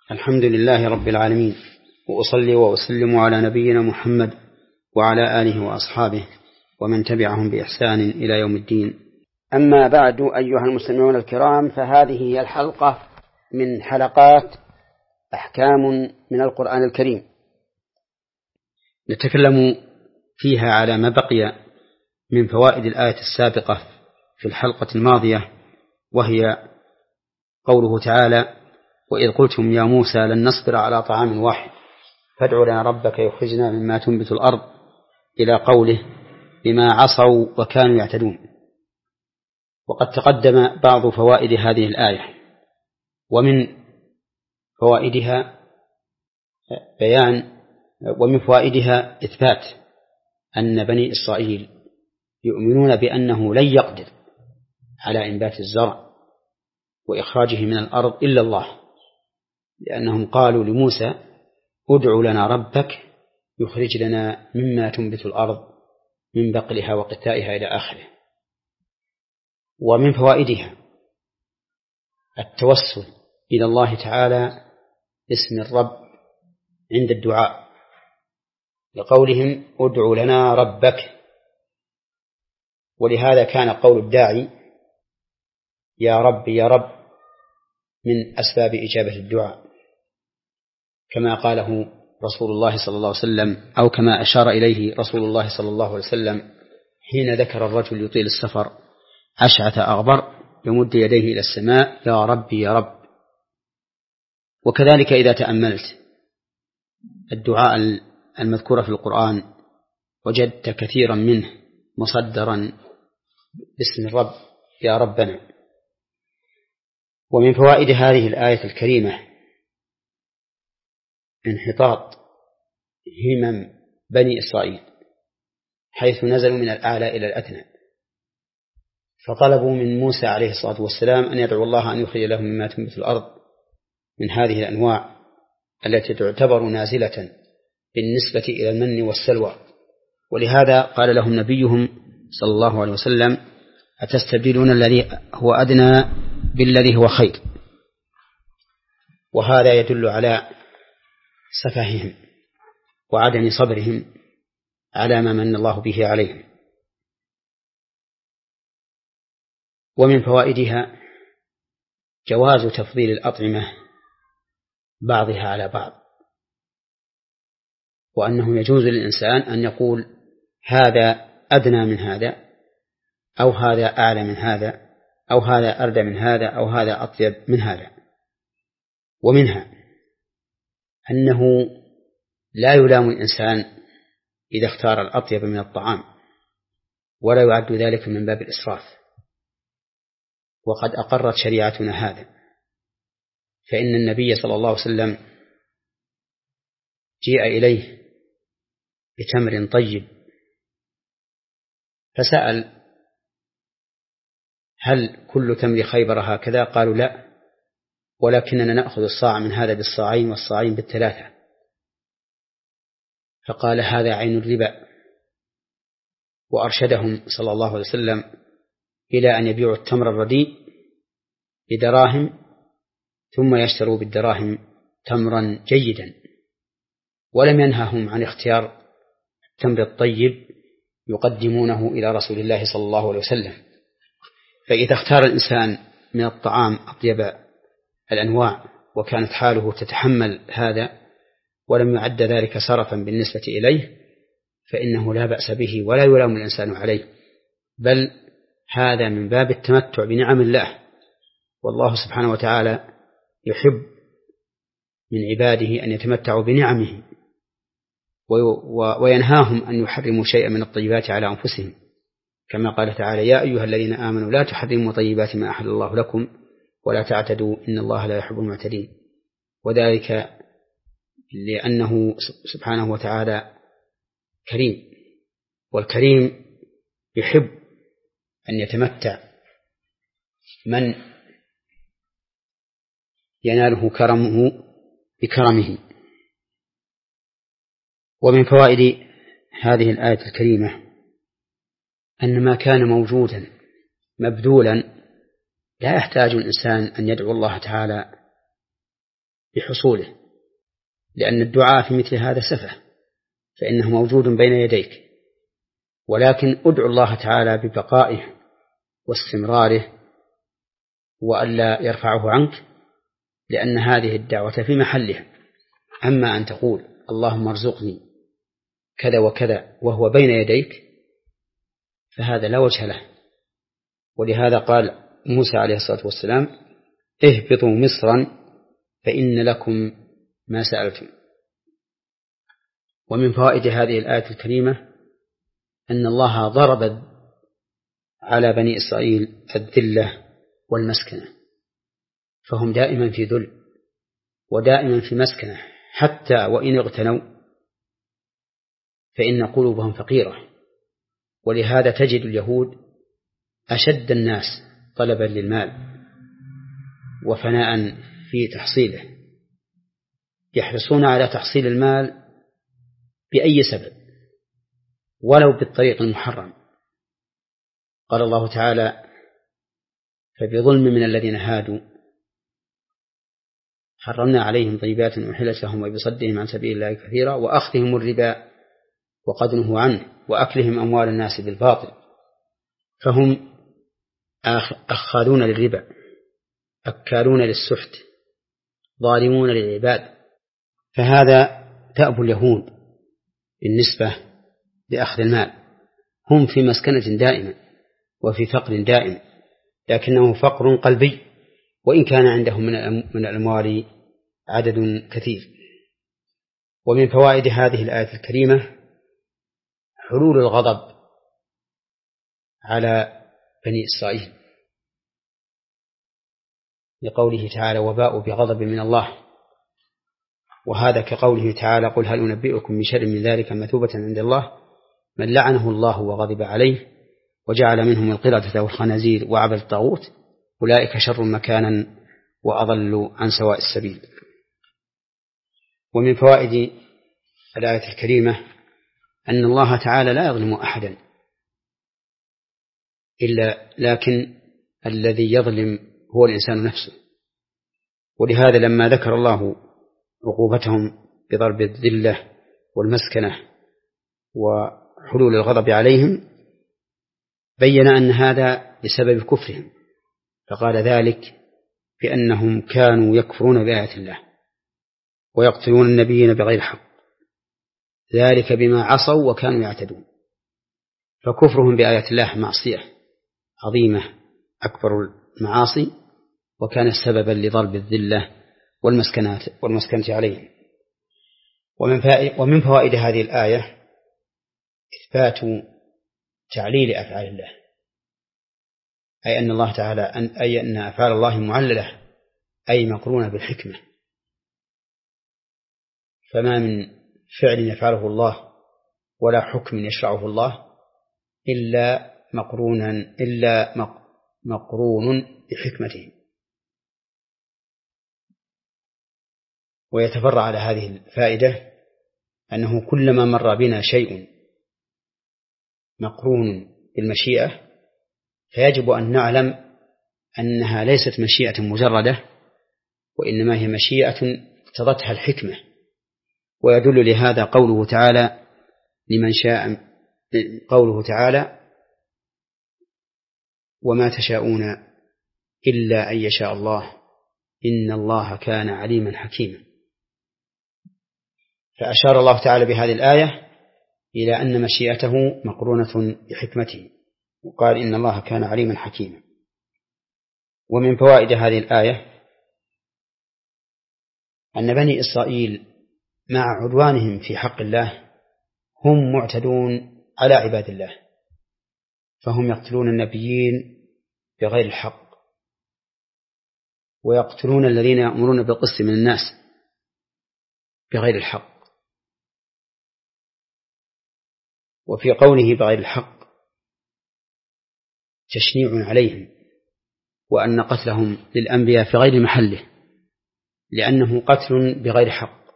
الحمد لله رب العالمين، وأصلي وأسلم على نبينا محمد وعلى آله وأصحابه ومن تبعهم بإحسان إلى يوم الدين. أما بعد، أيها المستمعون الكرام، فهذه هي الحلقة من حلقات أحكام من القرآن الكريم، نتكلم فيها على ما بقي من فوائد الآية السابقة في الحلقة الماضية، وهي قوله تعالى: وإذ قلتم يا موسى لن نصبر على طعام واحد فادع لنا ربك يخرجنا مما تنبت الأرض، إلى قوله بما عصوا وكانوا يعتدون. وقد تقدم بعض فوائد هذه الآية، ومن فوائدها إثبات أن بني إسرائيل يؤمنون بأنه لن يقدر على إنبات الزرع وإخراجه من الأرض إلا الله، لأنهم قالوا لموسى: ادع لنا ربك يخرج لنا مما تنبت الأرض من بقلها وقثائها إلى آخره. ومن فوائدها التوسل إلى الله تعالى باسم الرب عند الدعاء، لقولهم: ادع لنا ربك. ولهذا كان قول الداعي يا رب يا رب من أسباب إجابة الدعاء، كما قاله رسول الله صلى الله عليه وسلم، أو كما أشار إليه رسول الله صلى الله عليه وسلم حين ذكر الرجل يطيل السفر أشعث أغبر يمد يديه إلى السماء: يا رب يا رب. وكذلك إذا تأملت الدعاء المذكورة في القرآن وجدت كثيرا منه مصدرا باسم الرب يا ربنا. ومن فوائد هذه الآية الكريمة انحطاط همم بني إسرائيل، حيث نزلوا من الأعلى إلى الأدنى، فطلبوا من موسى عليه الصلاة والسلام أن يدعو الله أن يخرج لهم مما تنبت الأرض من هذه الأنواع التي تعتبر نازلة بالنسبة إلى المن والسلوى. ولهذا قال لهم نبيهم صلى الله عليه وسلم: أتستبدلون الذي هو أدنى بالذي هو خير. وهذا يدل على سفههم وعدم صبرهم على ما من الله به عليهم. ومن فوائدها جواز تفضيل الأطعمة بعضها على بعض، وأنه يجوز للإنسان أن يقول هذا أدنى من هذا، أو هذا أعلى من هذا، أو هذا أردى من هذا، أو هذا أطيب من هذا. ومنها أنه لا يلام الإنسان إذا اختار الأطيب من الطعام، ولا يعد ذلك من باب الإسراف، وقد أقرت شريعتنا هذا. فإن النبي صلى الله عليه وسلم جيء إليه بتمر طيب فسأل: هل كل تمر خيبر هكذا؟ قالوا: لا، ولكننا نأخذ الصاع من هذا بالصاعين والصاعين بالثلاثة. فقال: هذا عين الربا. وأرشدهم صلى الله عليه وسلم إلى أن يبيعوا التمر الرديء بدراهم ثم يشتروا بالدراهم تمرا جيدا، ولم ينههم عن اختيار التمر الطيب يقدمونه إلى رسول الله صلى الله عليه وسلم. فإذا اختار الإنسان من الطعام أطيب الأنواع وكانت حاله تتحمل هذا ولم يعد ذلك سرفا بالنسبة إليه، فإنه لا بأس به ولا يلام الإنسان عليه، بل هذا من باب التمتع بنعم الله. والله سبحانه وتعالى يحب من عباده أن يتمتعوا بنعمه، وينهاهم أن يحرموا شيئا من الطيبات على أنفسهم، كما قال تعالى: يا أيها الذين آمنوا لا تحرموا طيبات ما أحل الله لكم ولا تعتدوا إن الله لا يحب المعتدين. وذلك لأنه سبحانه وتعالى كريم، والكريم يحب أن يتمتع من يناله كرمه بكرمه. ومن فوائد هذه الآية الكريمة أن ما كان موجودا مبذولا لا يحتاج الإنسان أن يدعو الله تعالى بحصوله، لأن الدعاء في مثل هذا سفه، فإنه موجود بين يديك، ولكن ادعو الله تعالى ببقائه واستمراره وألا يرفعه عنك، لأن هذه الدعوة في محلها. أما أن تقول اللهم ارزقني كذا وكذا وهو بين يديك فهذا لا وجه له. ولهذا قال موسى عليه الصلاة والسلام اهبطوا مصرا فإن لكم ما سألتم. ومن فوائد هذه الآية الكريمة أن الله ضرب على بني إسرائيل الذلة والمسكنة، فهم دائما في ذل ودائما في مسكنة، حتى وإن اغتنوا فإن قلوبهم فقيرة. ولهذا تجد اليهود أشد الناس طلبا للمال وفناء في تحصيله، يحرصون على تحصيل المال بأي سبب ولو بالطريق المحرم. قال الله تعالى فبظلم من الذين هادوا حرمنا عليهم طيبات أحلت لهم وبصدهم عن سبيل الله كثيرا وأخذهم الربا وقد نهوا عنه وأكلهم أموال الناس بالباطل، فهم أخاذون للربا، أكالون للسحت، ظالمون للعباد. فهذا تأب اليهود بالنسبة لأخذ المال، هم في مسكنة دائمة وفي فقر دائم، لكنه فقر قلبي، وإن كان عندهم من الأموال عدد كثير. ومن فوائد هذه الآية الكريمة حلول الغضب على بني إسرائيل، لقوله تعالى وباءوا بغضب من الله، وهذا كقوله تعالى قل هل أنبئكم بشر من ذلك مثوبة عند الله من لعنه الله وغضب عليه وجعل منهم القردة والخنازير وعبد الطاغوت أولئك شر مكانا وأضل عن سواء السبيل. ومن فوائد الآية الكريمة أن الله تعالى لا يظلم أحدا لكن الذي يظلم هو الإنسان نفسه. ولهذا لما ذكر الله عقوبتهم بضرب الذلة والمسكنة وحلول الغضب عليهم بين أن هذا بسبب كفرهم، فقال ذلك بأنهم كانوا يكفرون بآيات الله ويقتلون النبيين بغير حق، ذلك بما عصوا وكانوا يعتدون. فكفرهم بآيات الله معصية عظيمة أكبر المعاصي، وكان سببا لضرب الذلة والمسكنة عليهم. ومن فوائد هذه الآية إثبات تعليل أفعال الله، أي أن الله تعالى أي أن أفعال الله معللة أي مقرونة بالحكمة، فما من فعل يفعله الله ولا حكم يشرعه الله إلا مقرون بحكمته. ويتفرع على هذه الفائدة أنه كلما مر بنا شيء مقرون بالمشيئة فيجب أن نعلم أنها ليست مشيئة مجردة، وإنما هي مشيئة اقتضتها الحكمة. ويدل لهذا قوله تعالى لمن شاء، قوله تعالى وما تشاءون إلا أن يشاء الله إن الله كان عليما حكيما. فأشار الله تعالى بهذه الآية إلى أن مشيئته مقرونة بحكمته، وقال إن الله كان عليما حكيما. ومن فوائد هذه الآية أن بني إسرائيل مع عدوانهم في حق الله هم معتدون على عباد الله، فهم يقتلون النبيين بغير الحق ويقتلون الذين يأمرون بالقسط من الناس بغير الحق. وفي قوله بغير الحق تشنيع عليهم، وأن قتلهم للأنبياء في غير محله لأنه قتل بغير حق.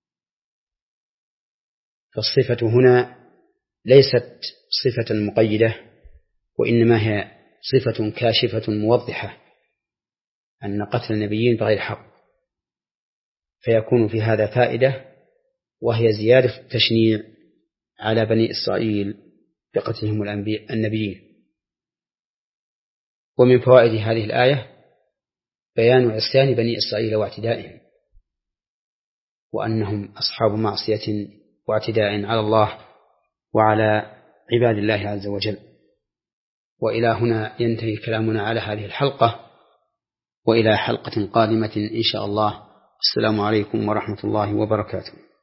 فالصفة هنا ليست صفة مقيدة، وإنما هي صفة كاشفة موضحة أن قتل النبيين بغير حق. فيكون في هذا فائدة، وهي زيادة التشنيع على بني إسرائيل بقتلهم النبيين. ومن فوائد هذه الآية بيان عصيان بني إسرائيل واعتدائهم، وأنهم أصحاب معصية واعتداء على الله وعلى عباد الله عز وجل. وإلى هنا ينتهي كلامنا على هذه الحلقة، وإلى حلقة قادمة إن شاء الله. السلام عليكم ورحمة الله وبركاته.